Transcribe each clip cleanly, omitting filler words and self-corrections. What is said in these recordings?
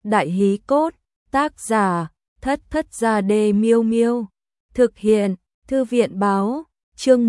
Đại hí cốt, tác giả, Thất Thất Gia Đê Miêu Miêu. Thực hiện, Thư viện báo, chương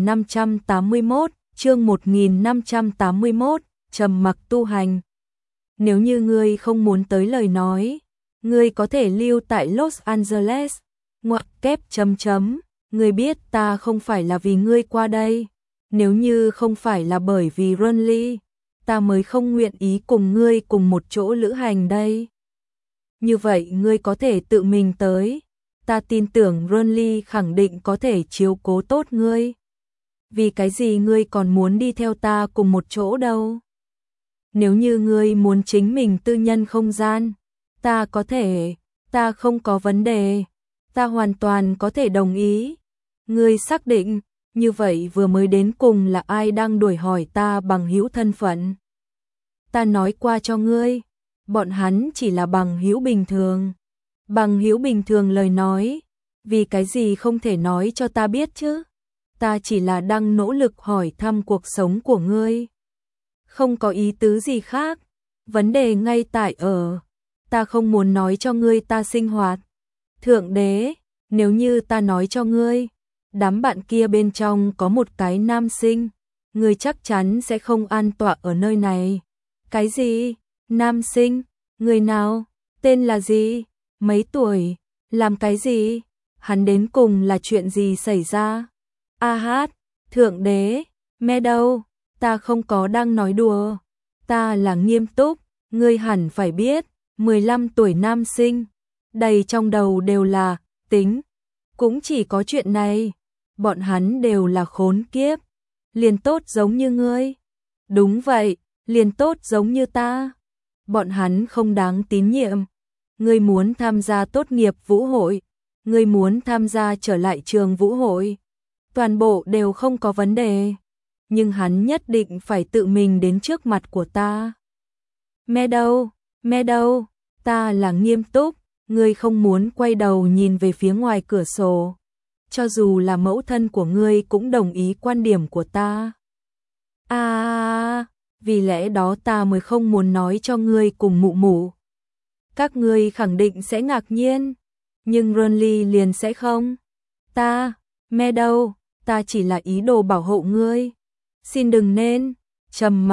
1581, trầm mặc tu hành. Nếu như ngươi không muốn tới lời nói, ngươi có thể lưu tại Los Angeles, ngoặc kép chấm chấm, ngươi biết ta không phải là vì ngươi qua đây, nếu như không phải là bởi vì Runly, ta mới không nguyện ý cùng ngươi cùng một chỗ lữ hành đây. Như vậy ngươi có thể tự mình tới, ta tin tưởng Runly khẳng định có thể chiếu cố tốt ngươi. Vì cái gì ngươi còn muốn đi theo ta cùng một chỗ đâu? Nếu như ngươi muốn chính mình tư nhân không gian, ta có thể, ta không có vấn đề, ta hoàn toàn có thể đồng ý. Ngươi xác định, như vậy vừa mới đến cùng là ai đang đuổi hỏi ta bằng hữu thân phận? Ta nói qua cho ngươi, bọn hắn chỉ là bằng hữu bình thường. Bằng hữu bình thường lời nói, vì cái gì không thể nói cho ta biết chứ? Ta chỉ là đang nỗ lực hỏi thăm cuộc sống của ngươi. Không có ý tứ gì khác, vấn đề ngay tại ở, ta không muốn nói cho ngươi ta sinh hoạt. Thượng đế, nếu như ta nói cho ngươi, đám bạn kia bên trong có một cái nam sinh, ngươi chắc chắn sẽ không an tọa ở nơi này. Cái gì? Nam sinh? Người nào? Tên là gì? Mấy tuổi? Làm cái gì? Hắn đến cùng là chuyện gì xảy ra? A hát, thượng đế, mẹ đâu? Ta không có đang nói đùa, ta là nghiêm túc, ngươi hẳn phải biết, 15 tuổi nam sinh, đầy trong đầu đều là tính, cũng chỉ có chuyện này, bọn hắn đều là khốn kiếp, liền tốt giống như ngươi. Đúng vậy, liền tốt giống như ta. Bọn hắn không đáng tín nhiệm. Ngươi muốn tham gia tốt nghiệp vũ hội, ngươi muốn tham gia trở lại trường vũ hội, toàn bộ đều không có vấn đề. Nhưng hắn nhất định phải tự mình đến trước mặt của ta. Mẹ đâu, ta là nghiêm túc, ngươi không muốn quay đầu nhìn về phía ngoài cửa sổ. Cho dù là mẫu thân của ngươi cũng đồng ý quan điểm của ta. Vì lẽ đó ta mới không muốn nói cho ngươi cùng mụ mụ. Các ngươi khẳng định sẽ ngạc nhiên, nhưng Runly liền sẽ không. Mẹ đâu, ta chỉ là ý đồ bảo hộ ngươi. Xin đừng nên, trầm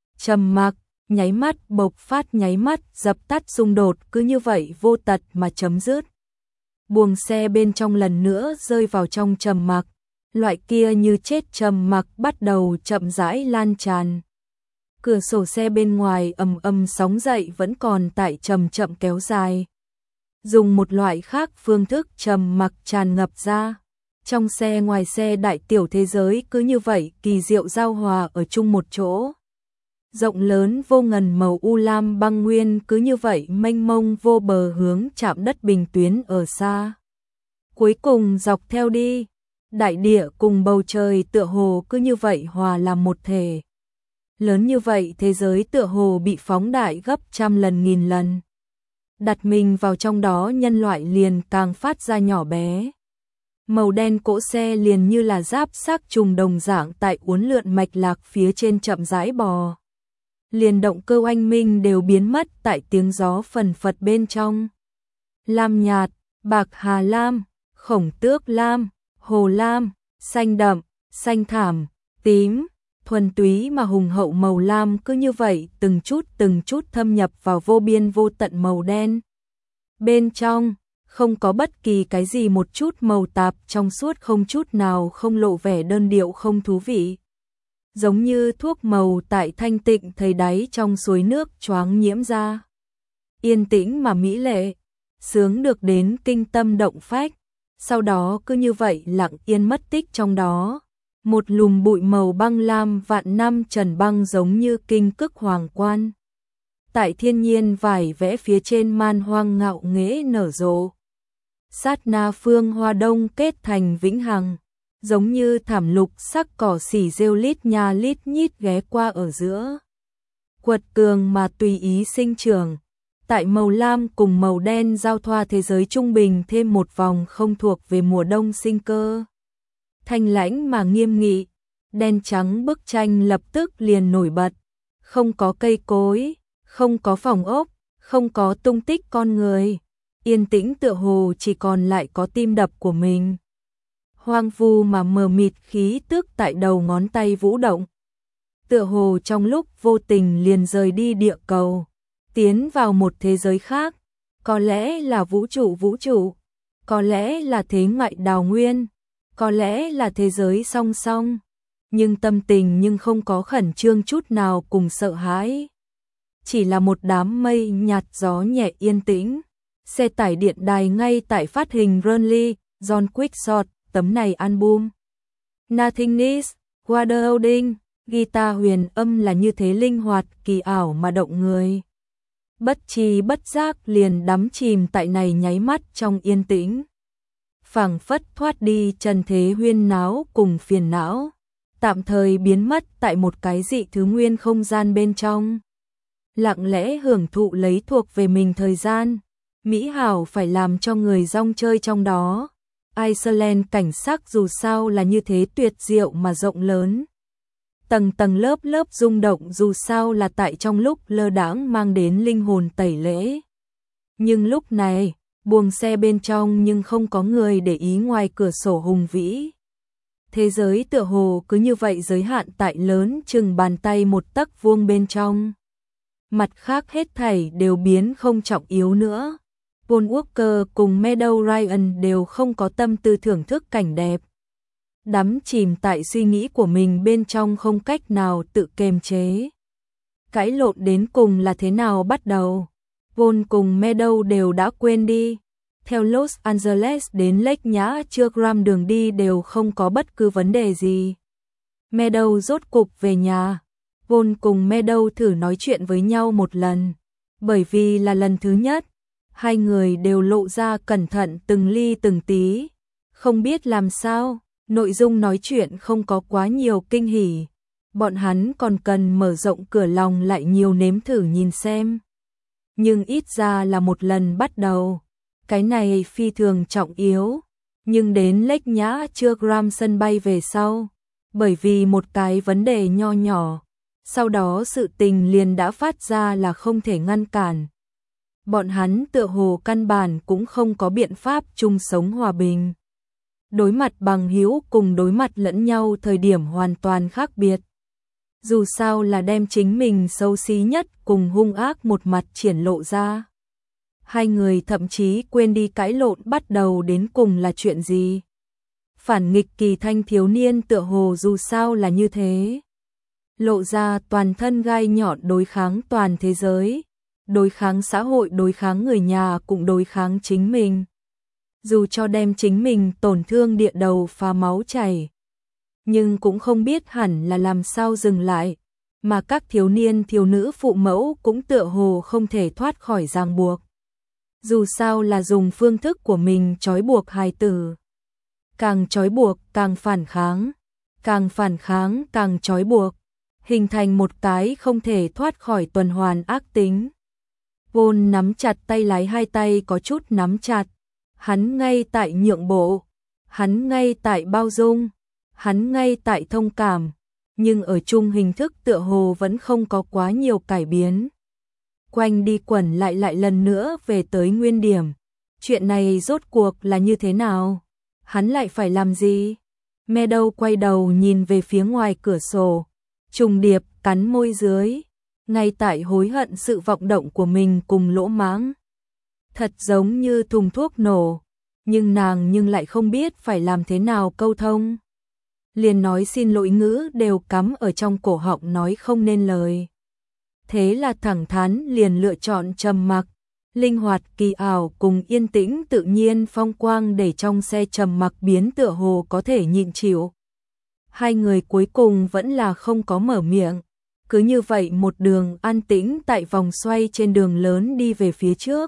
mặc, nháy mắt bộc phát nháy mắt dập tắt xung đột cứ như vậy vô tật mà chấm dứt. Buồng xe bên trong lần nữa rơi vào trong trầm mặc, loại kia như chết trầm mặc bắt đầu chậm rãi lan tràn. Cửa sổ xe bên ngoài ầm ầm sóng dậy vẫn còn tại chậm chậm kéo dài. Dùng một loại khác phương thức trầm mặc tràn ngập ra. Trong xe ngoài xe đại tiểu thế giới cứ như vậy kỳ diệu giao hòa ở chung một chỗ. Rộng lớn vô ngần màu u lam băng nguyên cứ như vậy mênh mông vô bờ hướng chạm đất bình tuyến ở xa. Cuối cùng dọc theo đi, đại địa cùng bầu trời tựa hồ cứ như vậy hòa làm một thể. Lớn như vậy thế giới tựa hồ bị phóng đại gấp trăm lần nghìn lần. Đặt mình vào trong đó nhân loại liền càng phát ra nhỏ bé. Màu đen cỗ xe liền như là giáp xác trùng đồng dạng tại uốn lượn mạch lạc phía trên chậm rãi bò. Liền động cơ oanh minh đều biến mất tại tiếng gió phần phật bên trong. Lam nhạt, bạc hà lam, khổng tước lam, hồ lam, xanh đậm, xanh thảm, tím, thuần túy mà hùng hậu màu lam cứ như vậy từng chút thâm nhập vào vô biên vô tận màu đen. Bên trong, không có bất kỳ cái gì một chút màu tạp trong suốt không chút nào không lộ vẻ đơn điệu không thú vị. Giống như thuốc màu tại thanh tịnh thấy đáy trong suối nước choáng nhiễm ra. Yên tĩnh mà mỹ lệ, sướng được đến kinh tâm động phách, sau đó cứ như vậy lặng yên mất tích trong đó. Một lùm bụi màu băng lam vạn năm trần băng giống như kinh cức hoàng quan. Tại thiên nhiên vải vẽ phía trên man hoang ngạo nghễ nở rộ. Sát na phương hoa đông kết thành vĩnh hằng, giống như thảm lục sắc cỏ xỉ rêu lít nha lít nhít ghé qua ở giữa. Quật cường mà tùy ý sinh trưởng, tại màu lam cùng màu đen giao thoa thế giới trung bình thêm một vòng không thuộc về mùa đông sinh cơ. Thanh lãnh mà nghiêm nghị, đen trắng bức tranh lập tức liền nổi bật, không có cây cối, không có phòng ốc, không có tung tích con người, yên tĩnh tựa hồ chỉ còn lại có tim đập của mình. Hoang vu mà mờ mịt khí tức tại đầu ngón tay vũ động. Tựa hồ trong lúc vô tình liền rời đi địa cầu, tiến vào một thế giới khác, có lẽ là vũ trụ, có lẽ là thế ngoại đào nguyên, có lẽ là thế giới song song, nhưng tâm tình nhưng không có khẩn trương chút nào cùng sợ hãi. Chỉ là một đám mây nhạt gió nhẹ yên tĩnh. Xe tải điện đài ngay tại phát hình Runly, John Quickshot, tấm này album. Nothingness, Water Holding, guitar huyền âm là như thế linh hoạt, kỳ ảo mà động người. Bất tri bất giác liền đắm chìm tại này nháy mắt trong yên tĩnh. Phảng phất thoát đi trần thế huyên náo cùng phiền não, tạm thời biến mất tại một cái dị thứ nguyên không gian bên trong. Lặng lẽ hưởng thụ lấy thuộc về mình thời gian, mỹ hảo phải làm cho người rong chơi trong đó. Iceland cảnh sắc dù sao là như thế tuyệt diệu mà rộng lớn. Tầng tầng lớp lớp rung động dù sao là tại trong lúc lơ đãng mang đến linh hồn tẩy lễ. Nhưng lúc này, buồng xe bên trong nhưng không có người để ý ngoài cửa sổ hùng vĩ. Thế giới tựa hồ cứ như vậy giới hạn tại lớn chừng bàn tay một tấc vuông bên trong. Mặt khác hết thảy đều biến không trọng yếu nữa. Paul Walker cùng Meadow Ryan đều không có tâm tư thưởng thức cảnh đẹp. Đắm chìm tại suy nghĩ của mình bên trong không cách nào tự kiềm chế. Cãi lộn đến cùng là thế nào bắt đầu? Paul cùng Meadow đều đã quên đi. Theo Los Angeles đến Lake Nhã chưa gram đường đi đều không có bất cứ vấn đề gì. Meadow rốt cục về nhà. Paul cùng Meadow thử nói chuyện với nhau một lần. Bởi vì là lần thứ nhất, hai người đều lộ ra cẩn thận từng ly từng tí. Không biết làm sao, nội dung nói chuyện không có quá nhiều kinh hỉ. Bọn hắn còn cần mở rộng cửa lòng lại nhiều nếm thử nhìn xem. Nhưng ít ra là một lần bắt đầu. Cái này phi thường trọng yếu. Nhưng đến Lake Nhã chưa gram sân bay về sau. Bởi vì một cái vấn đề nho nhỏ. Sau đó sự tình liền đã phát ra là không thể ngăn cản. Bọn hắn tựa hồ căn bản cũng không có biện pháp chung sống hòa bình. Đối mặt bằng hữu cùng đối mặt lẫn nhau thời điểm hoàn toàn khác biệt. Dù sao là đem chính mình xấu xí nhất cùng hung ác một mặt triển lộ ra. Hai người thậm chí quên đi cãi lộn bắt đầu đến cùng là chuyện gì. Phản nghịch kỳ thanh thiếu niên tựa hồ dù sao là như thế. Lộ ra toàn thân gai nhọn đối kháng toàn thế giới, đối kháng xã hội, đối kháng người nhà cũng đối kháng chính mình. Dù cho đem chính mình tổn thương địa đầu phá máu chảy, nhưng cũng không biết hẳn là làm sao dừng lại, mà các thiếu niên thiếu nữ phụ mẫu cũng tựa hồ không thể thoát khỏi ràng buộc. Dù sao là dùng phương thức của mình trói buộc hài tử. Càng trói buộc càng phản kháng, càng phản kháng càng trói buộc, hình thành một cái không thể thoát khỏi tuần hoàn ác tính. Paul nắm chặt tay lái, hai tay có chút nắm chặt. Hắn ngay tại nhượng bộ, hắn ngay tại bao dung, hắn ngay tại thông cảm, nhưng ở chung hình thức tựa hồ vẫn không có quá nhiều cải biến. Quanh đi quẩn lại lần nữa về tới nguyên điểm. Chuyện này rốt cuộc là như thế nào? Hắn lại phải làm gì? Meadow quay đầu nhìn về phía ngoài cửa sổ, trùng điệp cắn môi dưới, ngay tại hối hận sự vọng động của mình cùng lỗ mãng. Thật giống như thùng thuốc nổ, nhưng nàng lại không biết phải làm thế nào câu thông. Liền nói xin lỗi ngữ đều cắm ở trong cổ họng nói không nên lời. Thế là thẳng thắn liền lựa chọn trầm mặc, linh hoạt kỳ ảo cùng yên tĩnh tự nhiên phong quang để trong xe trầm mặc biến tựa hồ có thể nhịn chịu. Hai người cuối cùng vẫn là không có mở miệng. Cứ như vậy một đường an tĩnh tại vòng xoay trên đường lớn đi về phía trước.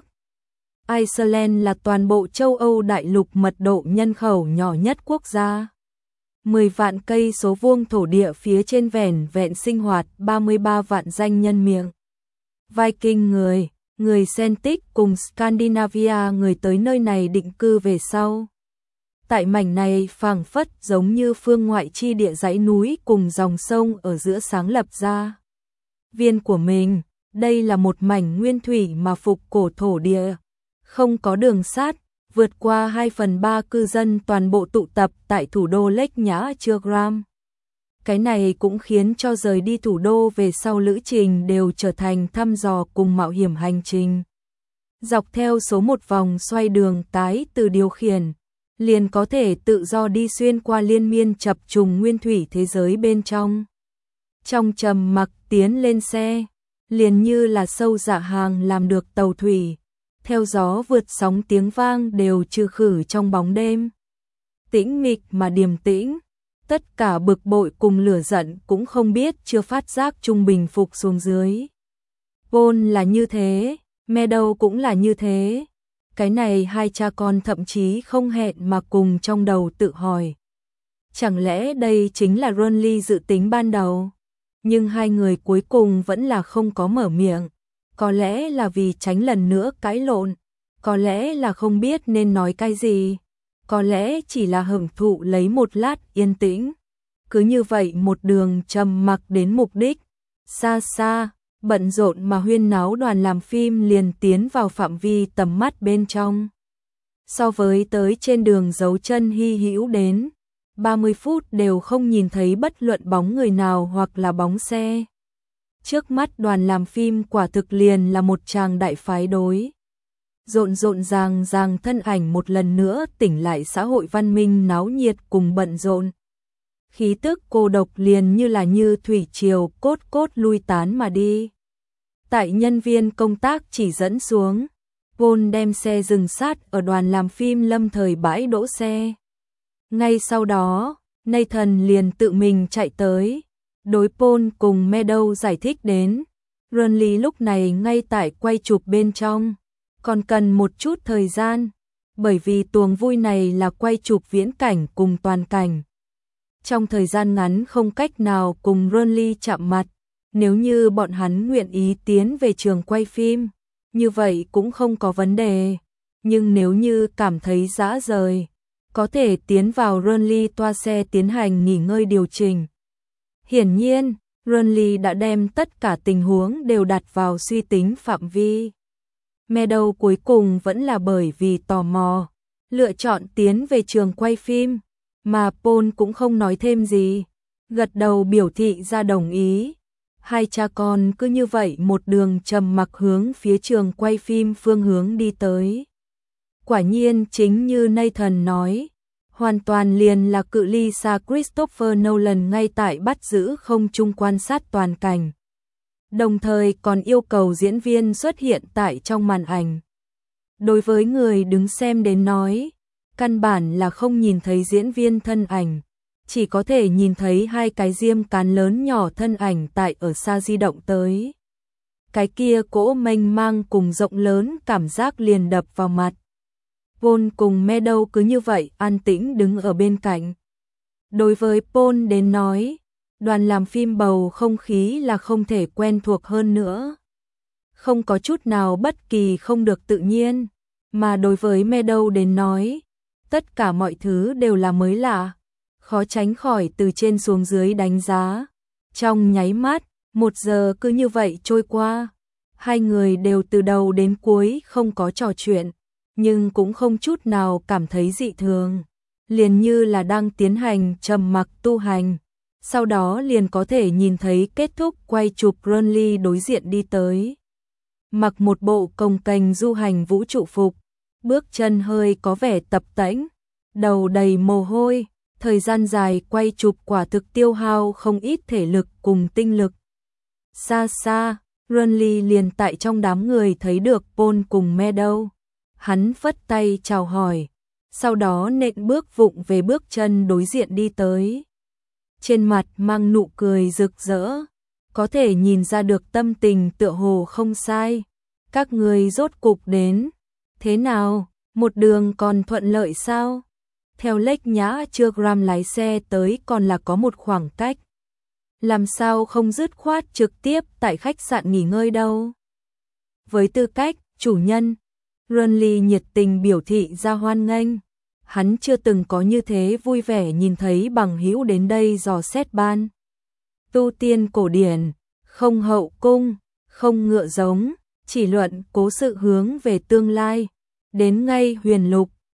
Iceland là toàn bộ châu Âu đại lục mật độ nhân khẩu nhỏ nhất quốc gia. 10 vạn cây số vuông thổ địa phía trên vẻn vẹn sinh hoạt 33 vạn danh nhân miệng. Viking người Celtic cùng Scandinavia người tới nơi này định cư về sau. Tại mảnh này phảng phất giống như phương ngoại chi địa dãy núi cùng dòng sông ở giữa sáng lập ra. Viên của mình, Đây là một mảnh nguyên thủy mà phục cổ thổ địa, không có đường sắt, vượt qua 2/3 cư dân toàn bộ tụ tập tại thủ đô Lake Nhã Chögram. Cái này cũng khiến cho rời đi thủ đô về sau lữ trình đều trở thành thăm dò cùng mạo hiểm hành trình. Dọc theo số một vòng xoay đường tái từ điều khiển, liền có thể tự do đi xuyên qua liên miên chập trùng nguyên thủy thế giới bên trong. Trong trầm mặc tiến lên xe, liền như là sâu dạ hàng làm được tàu thủy, theo gió vượt sóng tiếng vang đều trừ khử trong bóng đêm. Tĩnh mịch mà điềm tĩnh, tất cả bực bội cùng lửa giận cũng không biết chưa phát giác trung bình phục xuống dưới. Paul là như thế, Meadow cũng là như thế. Cái này hai cha con thậm chí không hẹn mà cùng trong đầu tự hỏi. Chẳng lẽ đây chính là Ronly dự tính ban đầu? Nhưng hai người cuối cùng vẫn là không có mở miệng. Có lẽ là vì tránh lần nữa cãi lộn. Có lẽ là không biết nên nói cái gì. Có lẽ chỉ là hưởng thụ lấy một lát yên tĩnh. Cứ như vậy một đường trầm mặc đến mục đích. Xa xa, bận rộn mà huyên náo đoàn làm phim liền tiến vào phạm vi tầm mắt bên trong. So với tới trên đường dấu chân hy hữu đến 30 phút đều không nhìn thấy bất luận bóng người nào hoặc là bóng xe. Trước mắt đoàn làm phim quả thực liền là một tràng đại phái đối. Rộn rộn ràng ràng thân ảnh một lần nữa tỉnh lại xã hội văn minh náo nhiệt cùng bận rộn. Khí tức cô độc liền như thủy triều cốt cốt lui tán mà đi. Tại nhân viên công tác chỉ dẫn xuống, Paul đem xe dừng sát ở đoàn làm phim lâm thời bãi đỗ xe. Ngay sau đó, Nathan liền tự mình chạy tới, đối Paul cùng Meadow giải thích đến. Ronly lúc này ngay tại quay chụp bên trong, còn cần một chút thời gian, bởi vì tuồng vui này là quay chụp viễn cảnh cùng toàn cảnh. Trong thời gian ngắn không cách nào cùng Ronly chạm mặt, nếu như bọn hắn nguyện ý tiến về trường quay phim, như vậy cũng không có vấn đề, nhưng nếu như cảm thấy dã rời, có thể tiến vào Ronly toa xe tiến hành nghỉ ngơi điều chỉnh. Hiển nhiên, Ronly đã đem tất cả tình huống đều đặt vào suy tính phạm vi. Meadow cuối cùng vẫn là bởi vì tò mò, lựa chọn tiến về trường quay phim, mà Paul cũng không nói thêm gì, gật đầu biểu thị ra đồng ý. Hai cha con cứ như vậy một đường trầm mặc hướng phía trường quay phim phương hướng đi tới. Quả nhiên chính như Nathan nói, hoàn toàn liền là cự ly xa Christopher Nolan ngay tại bắt giữ không trung quan sát toàn cảnh. Đồng thời còn yêu cầu diễn viên xuất hiện tại trong màn ảnh. Đối với người đứng xem đến nói, căn bản là không nhìn thấy diễn viên thân ảnh, chỉ có thể nhìn thấy hai cái diêm cán lớn nhỏ thân ảnh tại ở xa di động tới. Cái kia cỗ mênh mang cùng rộng lớn cảm giác liền đập vào mặt. Paul cùng Meadow cứ như vậy an tĩnh đứng ở bên cạnh. Đối với Paul đến nói, đoàn làm phim bầu không khí là không thể quen thuộc hơn nữa. Không có chút nào bất kỳ không được tự nhiên, mà đối với Meadow đến nói, tất cả mọi thứ đều là mới lạ, khó tránh khỏi từ trên xuống dưới đánh giá. Trong nháy mắt, 1 giờ cứ như vậy trôi qua, hai người đều từ đầu đến cuối không có trò chuyện, nhưng cũng không chút nào cảm thấy dị thường, liền như là đang tiến hành trầm mặc tu hành. Sau đó liền có thể nhìn thấy kết thúc quay chụp Ronly đối diện đi tới. Mặc một bộ cồng kềnh du hành vũ trụ phục, bước chân hơi có vẻ tập tễnh, đầu đầy mồ hôi, thời gian dài quay chụp quả thực tiêu hao không ít thể lực cùng tinh lực. Xa xa, Ronly liền tại trong đám người thấy được Paul cùng Meadow. Hắn phất tay chào hỏi, sau đó nện bước vụng về bước chân đối diện đi tới. Trên mặt mang nụ cười rực rỡ, có thể nhìn ra được tâm tình tựa hồ không sai. Các người rốt cục đến, thế nào, một đường còn thuận lợi sao? Theo Lake Nhã Chögram lái xe tới còn là có một khoảng cách. Làm sao không dứt khoát trực tiếp tại khách sạn nghỉ ngơi đâu? Với tư cách chủ nhân, Ronly nhiệt tình biểu thị ra hoan nghênh. Hắn chưa từng có như thế vui vẻ nhìn thấy bằng hữu đến đây dò xét ban. Tu tiên cổ điển, không hậu cung, không ngựa giống, chỉ luận cố sự hướng về tương lai. Đến ngay huyền lục,